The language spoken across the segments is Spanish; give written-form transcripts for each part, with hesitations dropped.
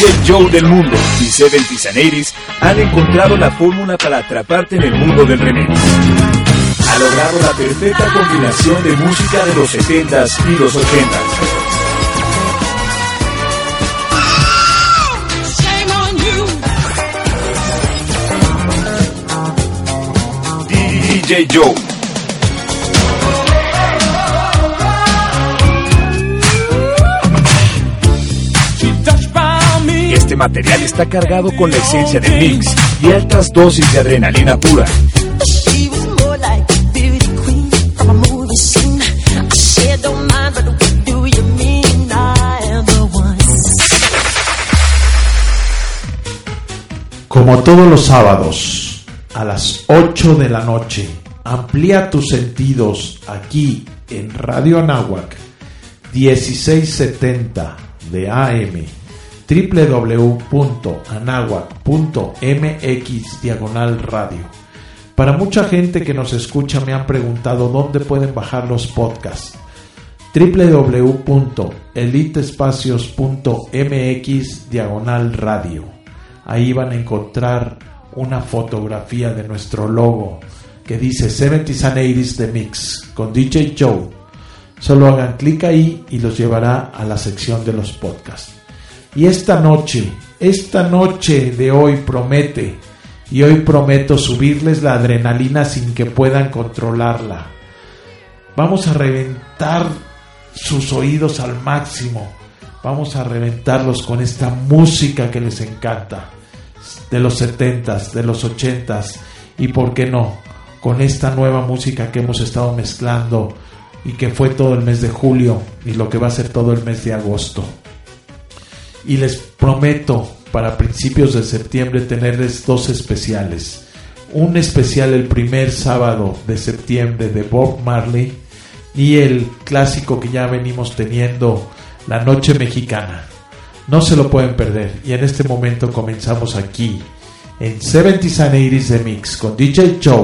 DJ Joe del mundo y 70s and 80s han encontrado la fórmula para atraparte en el mundo del remix. Ha logrado la perfecta combinación de música de los 70s y los 80s. DJ Joe. Este material está cargado con la esencia del mix y altas dosis de adrenalina pura. Como todos los sábados, a las 8 de la noche, amplía tus sentidos aquí en Radio Anáhuac 1670 de AM, www.anahuac.mx/radio. Para mucha gente que nos escucha me han preguntado dónde pueden bajar los podcasts. www.elitespacios.mx/radio. Ahí van a encontrar una fotografía de nuestro logo que dice 70s and 80s The Mix con DJ Joe. Solo hagan clic ahí y los llevará a la sección de los podcasts. Y esta noche de hoy promete, y hoy prometo subirles la adrenalina sin que puedan controlarla. Vamos a reventar sus oídos al máximo, vamos a reventarlos con esta música que les encanta, de los 70s, de los 80s, y por qué no, con esta nueva música que hemos estado mezclando y que fue todo el mes de julio y lo que va a ser todo el mes de agosto. Y les prometo para principios de septiembre tenerles dos especiales. Un especial el primer sábado de septiembre de Bob Marley y el clásico que ya venimos teniendo, la Noche Mexicana. No se lo pueden perder. Y en este momento comenzamos aquí en 70s and 80s The Mix con DJ Joe.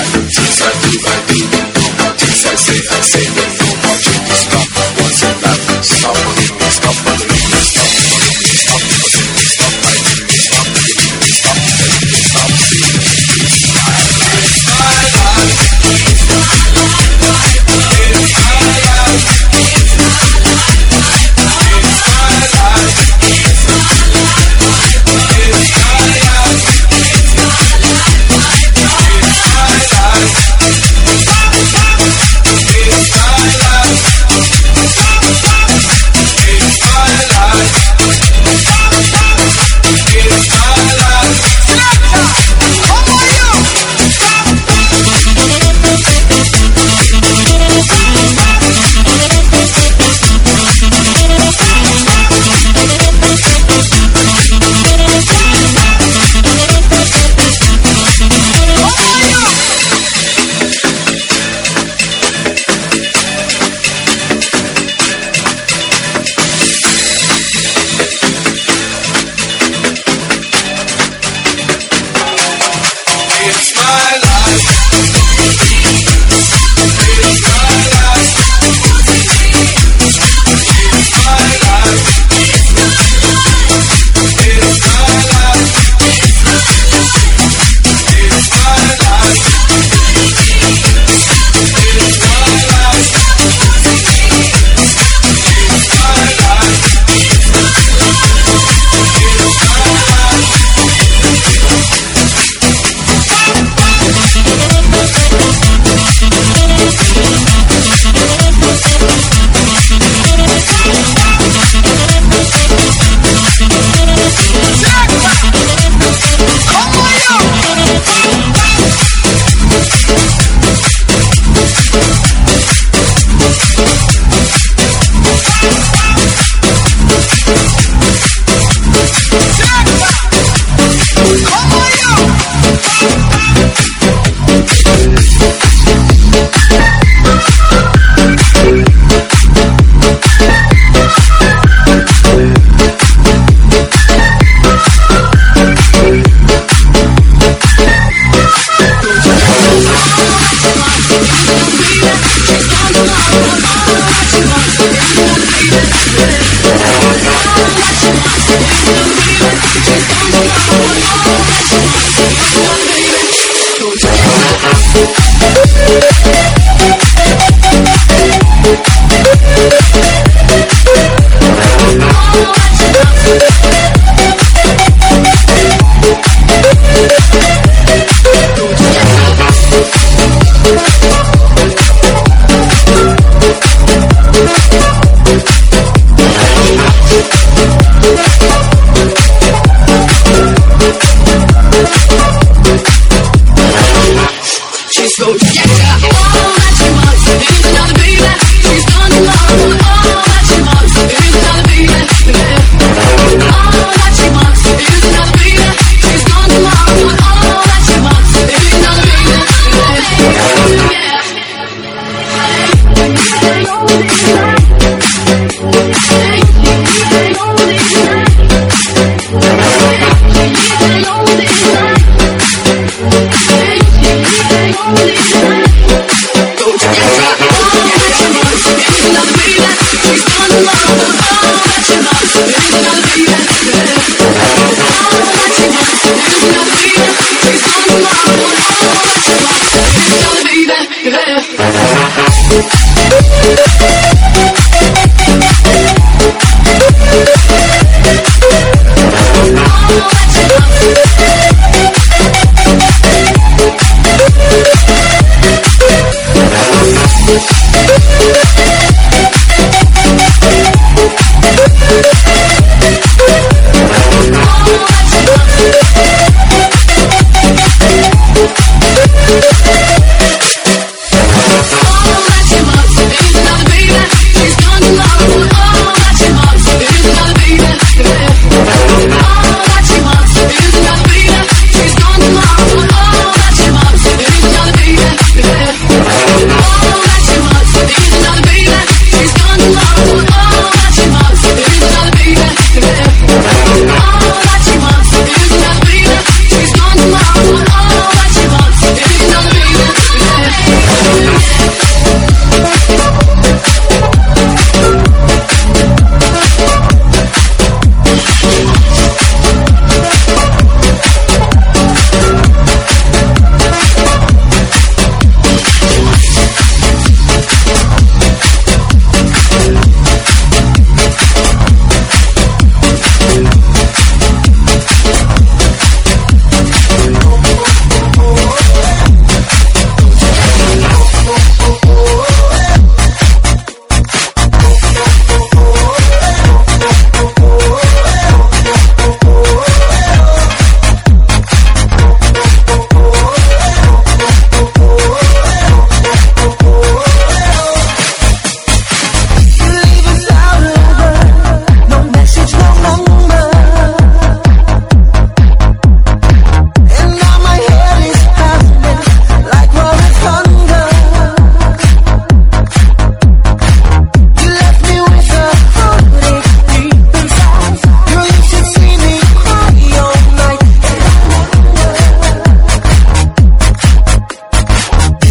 She's gone to love, all that she wants, baby, another baby.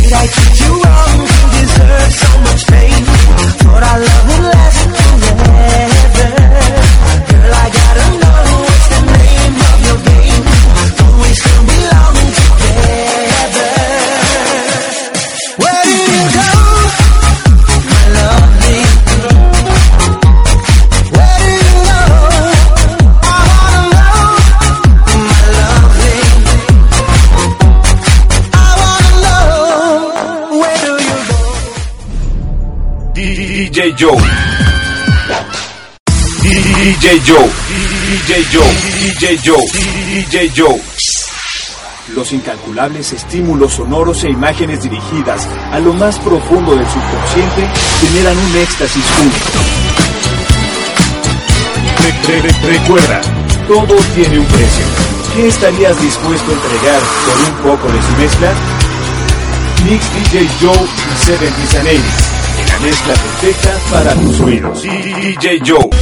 Did I treat you wrong to deserve so much pain? Thought our love would last forever. Girl, I gotta know what's the name of your game. Don't we still belong together? Where do you go, my lovely? Where do you go? I wanna know, my lovely. I wanna know, where do you go? DJ Joe. DJ Joe. DJ Joe. DJ Joe. DJ Joe. Los incalculables estímulos sonoros e imágenes dirigidas a lo más profundo del subconsciente generan un éxtasis único. Recuerda, todo tiene un precio. ¿Qué estarías dispuesto a entregar por un poco de su mezcla? Mix DJ Joe y 70s and 80s, la mezcla perfecta para tus oídos. DJ Joe.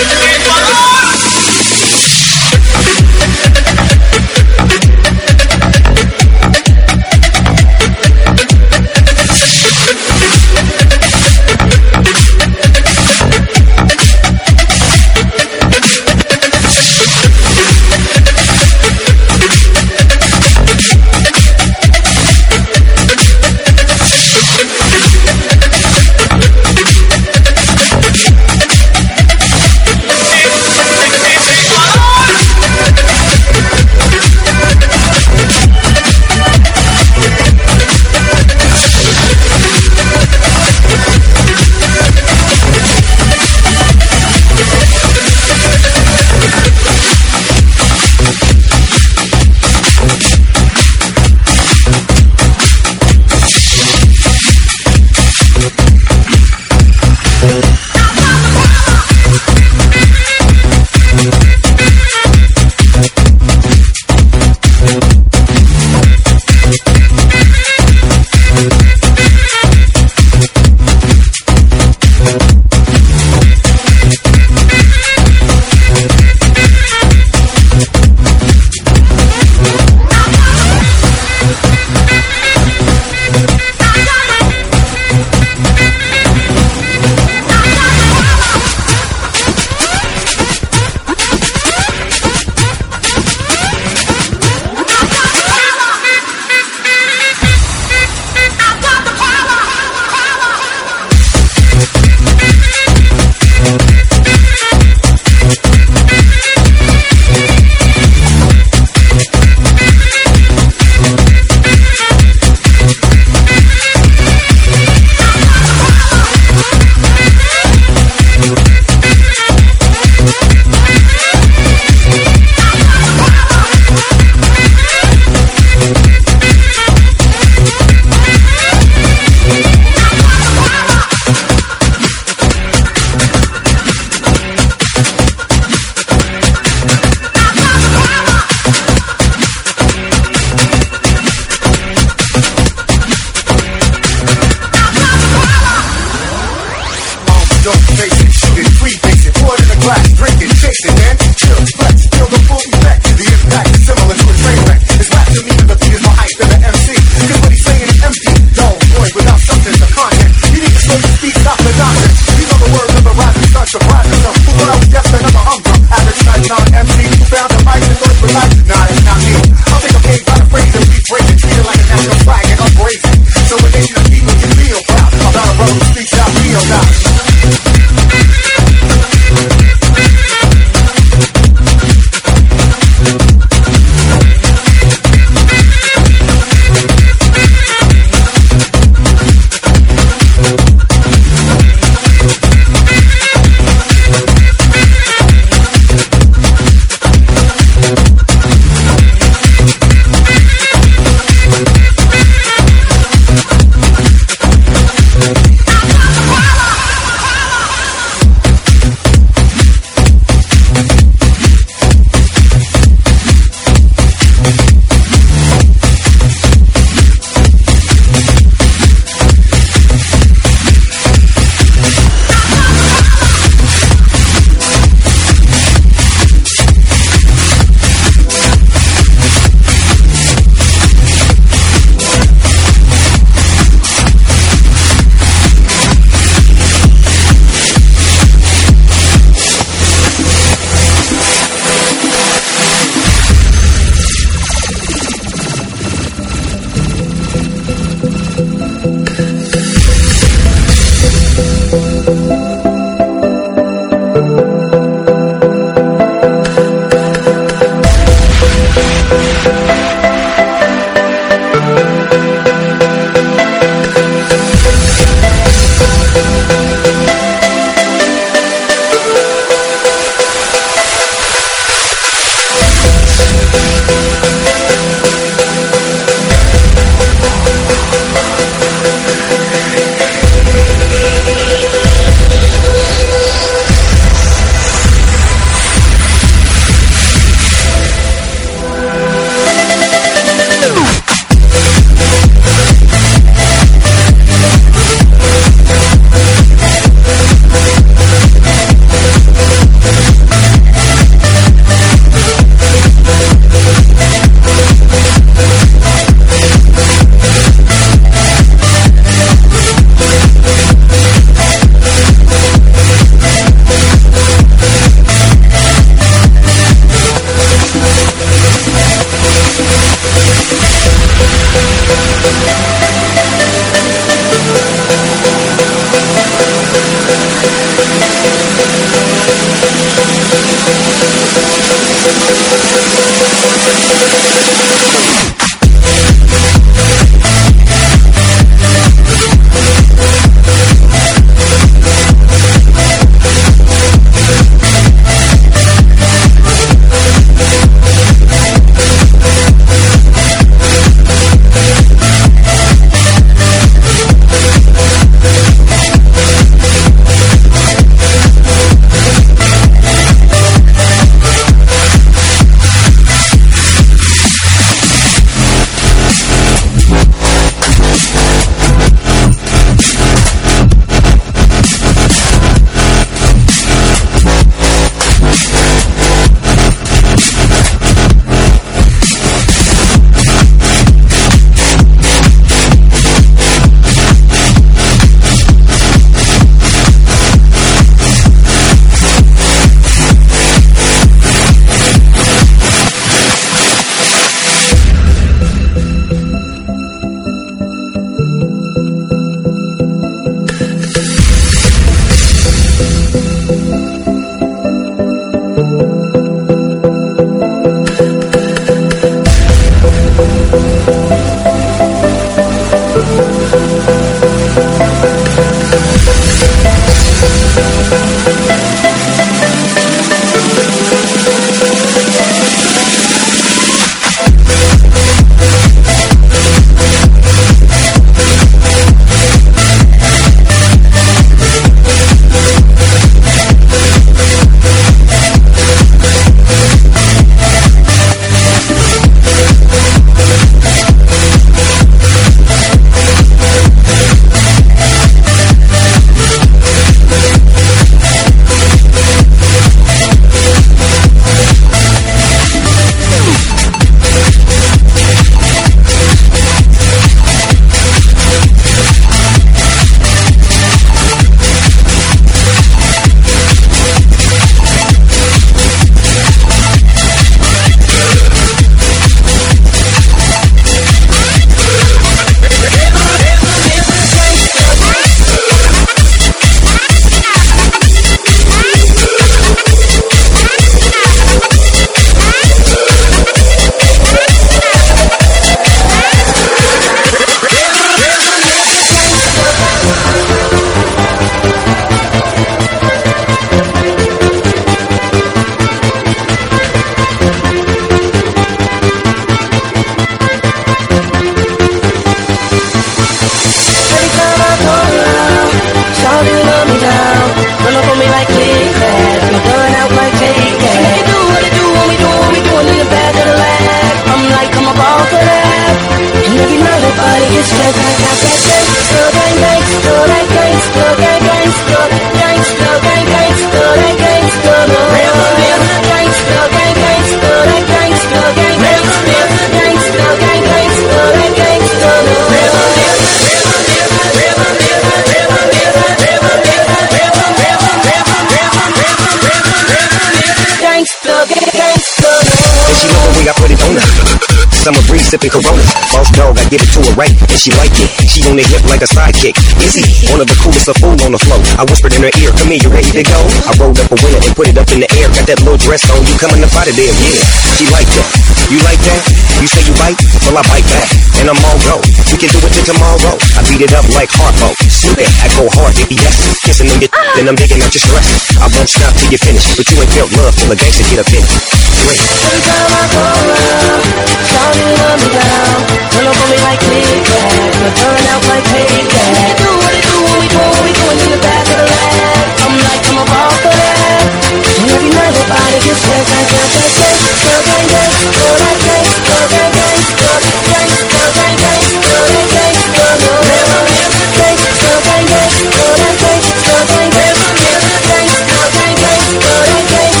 Summer breeze sipping Corona. Boss dog, I give it to her right, and she like it. She on the hip like a sidekick. Izzy, one of the coolest of fool on the floor. I whispered in her ear, come here, you ready to go? I rolled up a winner and put it up in the air. Got that little dress on, you coming up out of there, yeah. She like that. You like that? You say you bite? Well, I bite back. And I'm all go. We can do it till tomorrow. I beat it up like Harpo. Snoop it, I go hard, yes. Kissing on your then I'm digging out your stress. I won't stop till you finish. But you ain't felt love till a gangster get up in it. Wait. Every time I go around, shawty love me down. Pull up on me like click-clack, but burn out like payback. Do what it do when we doing in the back of the lab. I'm like, I'm a ball for that. And every night her body gets wet, I got that taste. Girl, gang, gang, girl, that taste. Girl, gang, gang, girl, that taste. Girl, gang, gang, girl, that taste. Girl, never taste. Girl, gang, gang, girl, that taste. Girl, gang, gang, girl, that taste. Girl, gang, gang, girl, that taste.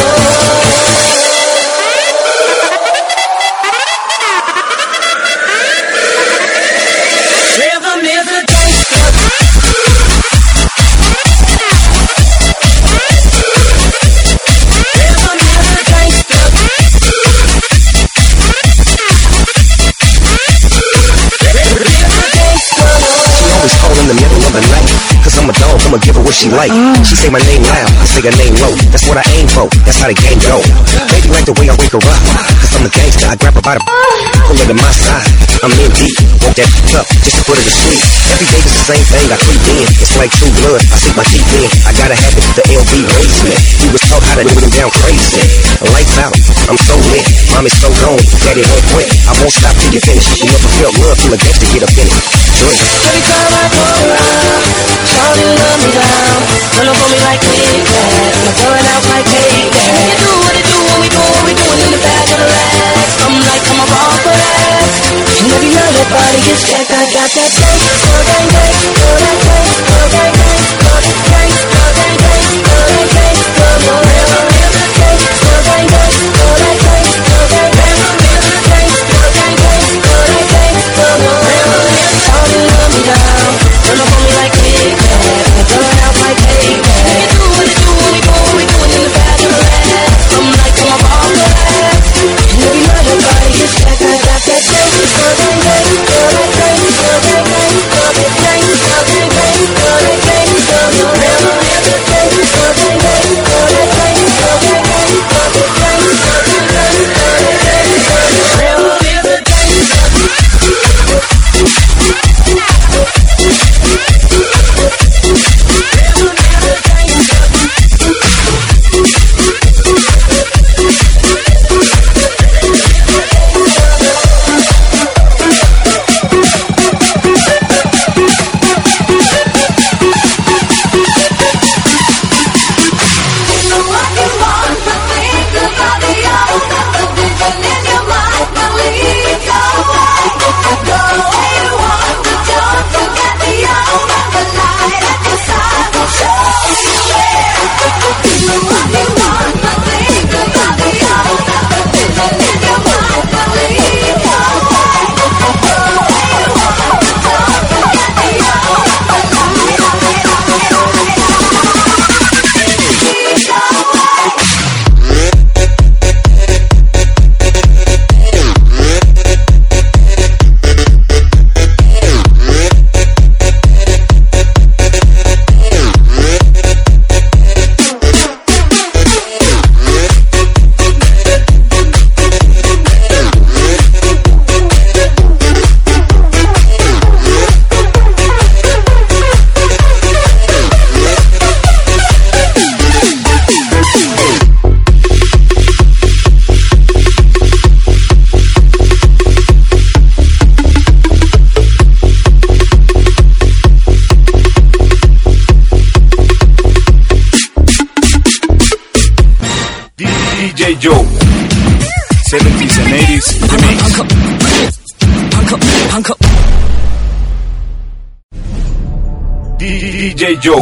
Rhythm is a gangster. Rhythm is a gangster. She always call in the middle of the night, cause I'm a dog off, I'ma give her what she like. She say my name loud, I say her name low. That's what I aim for, that's how the game go. Baby like the way I wake her up, cause I'm a gangster, I grab her by the pull her to my side. I'm in deep, want that up, just to put her to sleep. Every day is the same thing, I creep in. It's like true blood, I sink my teeth in. I gotta have it, the LV raised me. We was taught how to live them down crazy. Lights out, I'm so lit. Mom is so gone, daddy won't quit. I won't stop till you finish. You never felt love till a gangster get up in it. Drink. Every time I come around, shawty love me down. Run up on me like Big Bad, I'm going out like Big Bad. You do what it do when we do what we doing in the back of the legs. I'm like, I'm a ball for that. And every night your body gets jacked. I got that gang, go gang gang, go that gang, go gang gang, go that gang, go gang gang, go that gang, go go real, real gang, go gang gang, go that gang, go gang gang, real gang, go gang gang, go that gang, go go real, real. Shawty love me down, run up on me like Big Bad, I'm going out like Big Bad. You do what it do when we do what we doing in the back of the legs. I'm like, I'm a ball for that. And every night your body gets jacked. I got that gang, go gang gang, go that gang, go gang gang, go that gang, go gang gang, go that gang, go go real, real gang, go gang gang, go that gang, go gang gang, go that gang, go gang gang, go that gang, go real, real DJ Joe, 70s and 80s remix. DJ Joe.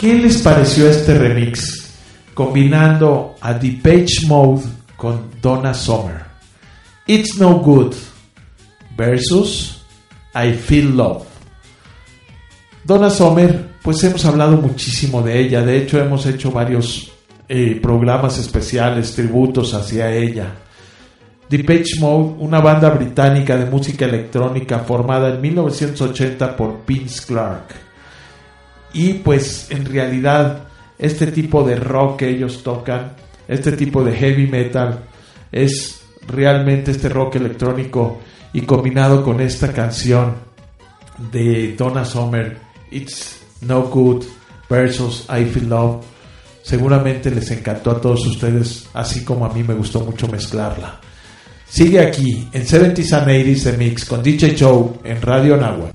¿Qué les pareció este remix? Combinando a Depeche Mode con Donna Summer. It's No Good versus I Feel Love. Donna Summer, pues hemos hablado muchísimo de ella. De hecho, hemos hecho varios programas especiales, tributos hacia ella. Depeche Mode, una banda británica de música electrónica formada en 1980 por Vince Clarke. Y pues en realidad este tipo de rock que ellos tocan, este tipo de heavy metal, es realmente este rock electrónico, y combinado con esta canción de Donna Summer, It's No Good versus I Feel Love, seguramente les encantó a todos ustedes, así como a mí me gustó mucho mezclarla. Sigue aquí en 70s and 80s The Mix con DJ Joe en Radio Nahuatl.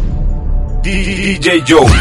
DJ Joe.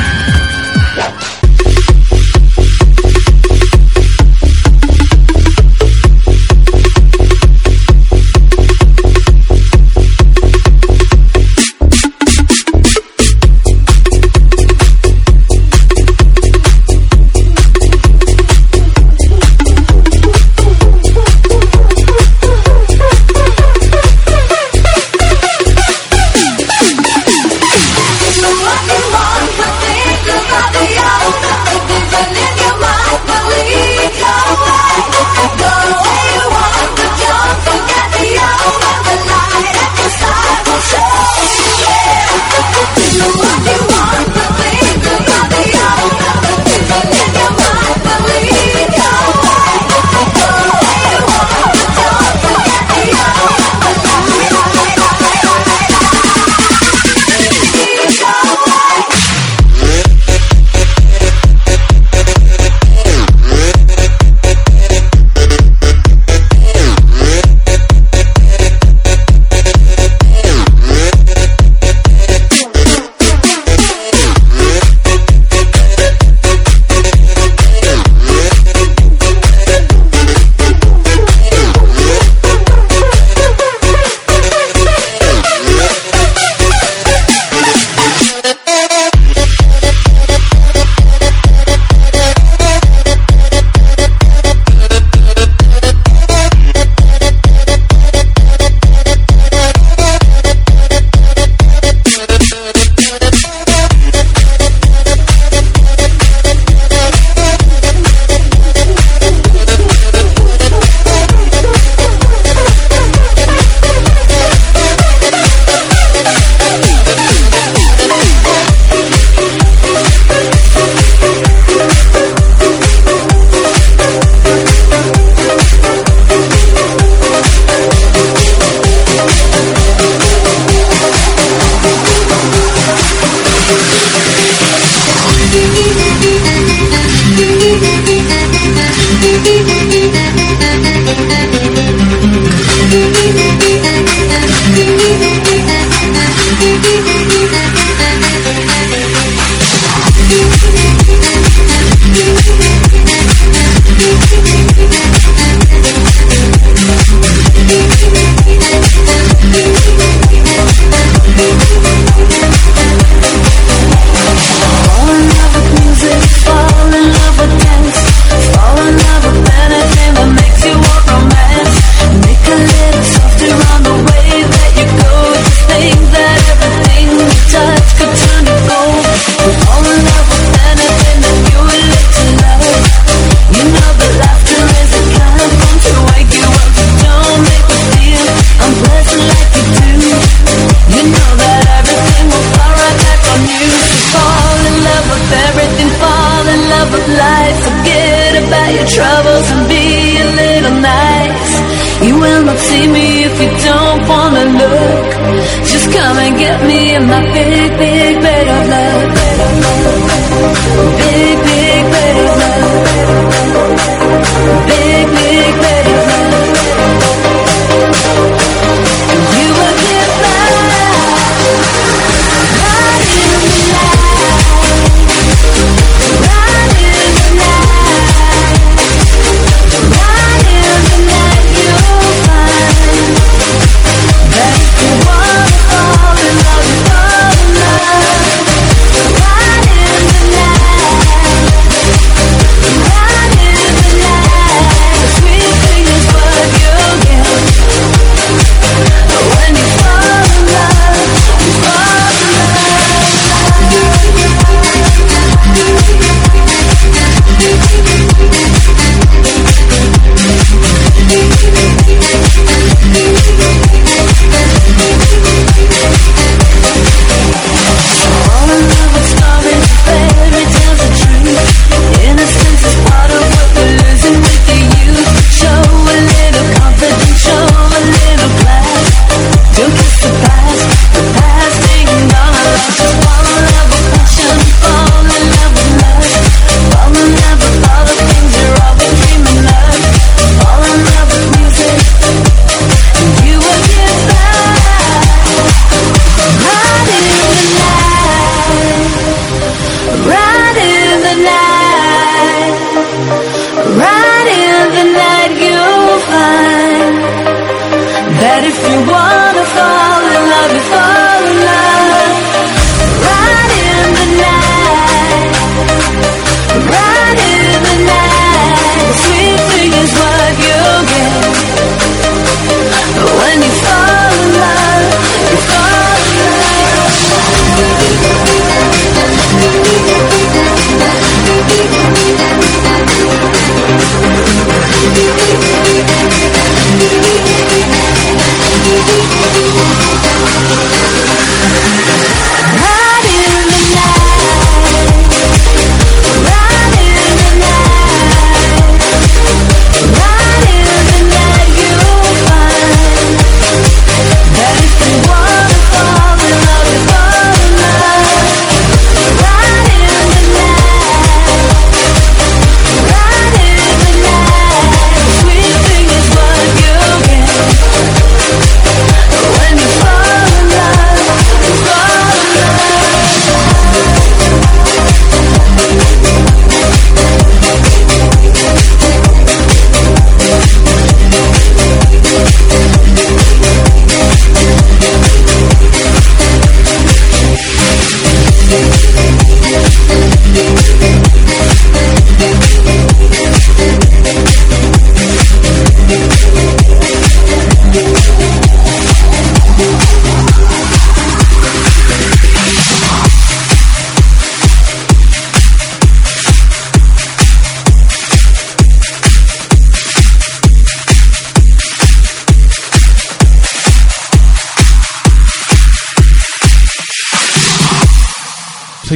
Right in the night.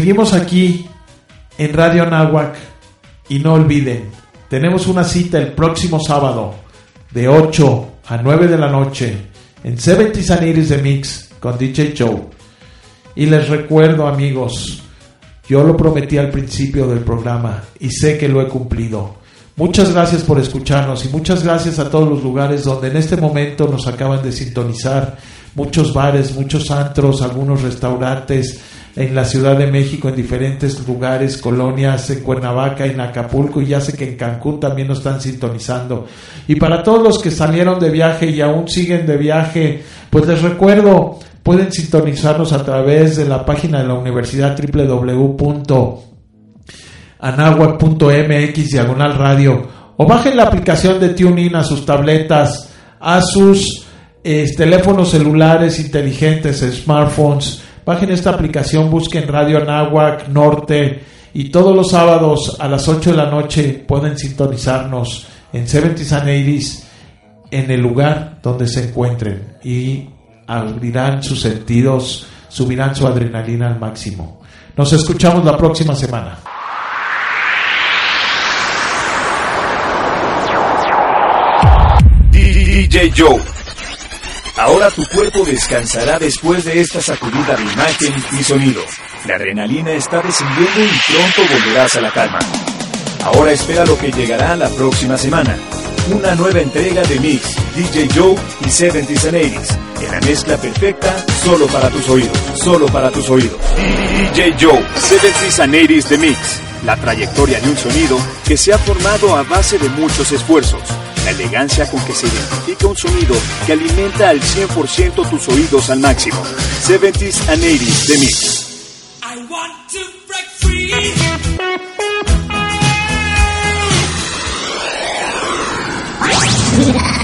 seguimos aquí en Radio Anáhuac y no olviden, tenemos una cita el próximo sábado de 8 a 9 de la noche en 70s and 80s The Mix con DJ Joe. Y les recuerdo, amigos, yo lo prometí al principio del programa y sé que lo he cumplido. Muchas gracias por escucharnos y muchas gracias a todos los lugares donde en este momento nos acaban de sintonizar. Muchos bares, muchos antros, algunos restaurantes en la Ciudad de México, en diferentes lugares, colonias, en Cuernavaca, en Acapulco, y ya sé que en Cancún también nos están sintonizando. Y para todos los que salieron de viaje y aún siguen de viaje, pues les recuerdo, pueden sintonizarnos a través de la página de la universidad www.anahuac.mx/radio, o bajen la aplicación de TuneIn a sus tabletas, a sus teléfonos celulares inteligentes, smartphones. Bajen esta aplicación, busquen Radio Anáhuac Norte y todos los sábados a las 8 de la noche pueden sintonizarnos en 70s and 80s en el lugar donde se encuentren y abrirán sus sentidos, subirán su adrenalina al máximo. Nos escuchamos la próxima semana. DJ Joe. Ahora tu cuerpo descansará después de esta sacudida de imagen y sonido. La adrenalina está descendiendo y pronto volverás a la calma. Ahora espera lo que llegará la próxima semana. Una nueva entrega de Mix, DJ Joe y 70s and 80s. En la mezcla perfecta, solo para tus oídos. Solo para tus oídos. DJ Joe, 70s and 80s The Mix. La trayectoria de un sonido que se ha formado a base de muchos esfuerzos. La elegancia con que se identifica un sonido que alimenta al 100% tus oídos al máximo. 70s and 80s The Mix. I want to break free. Yeah.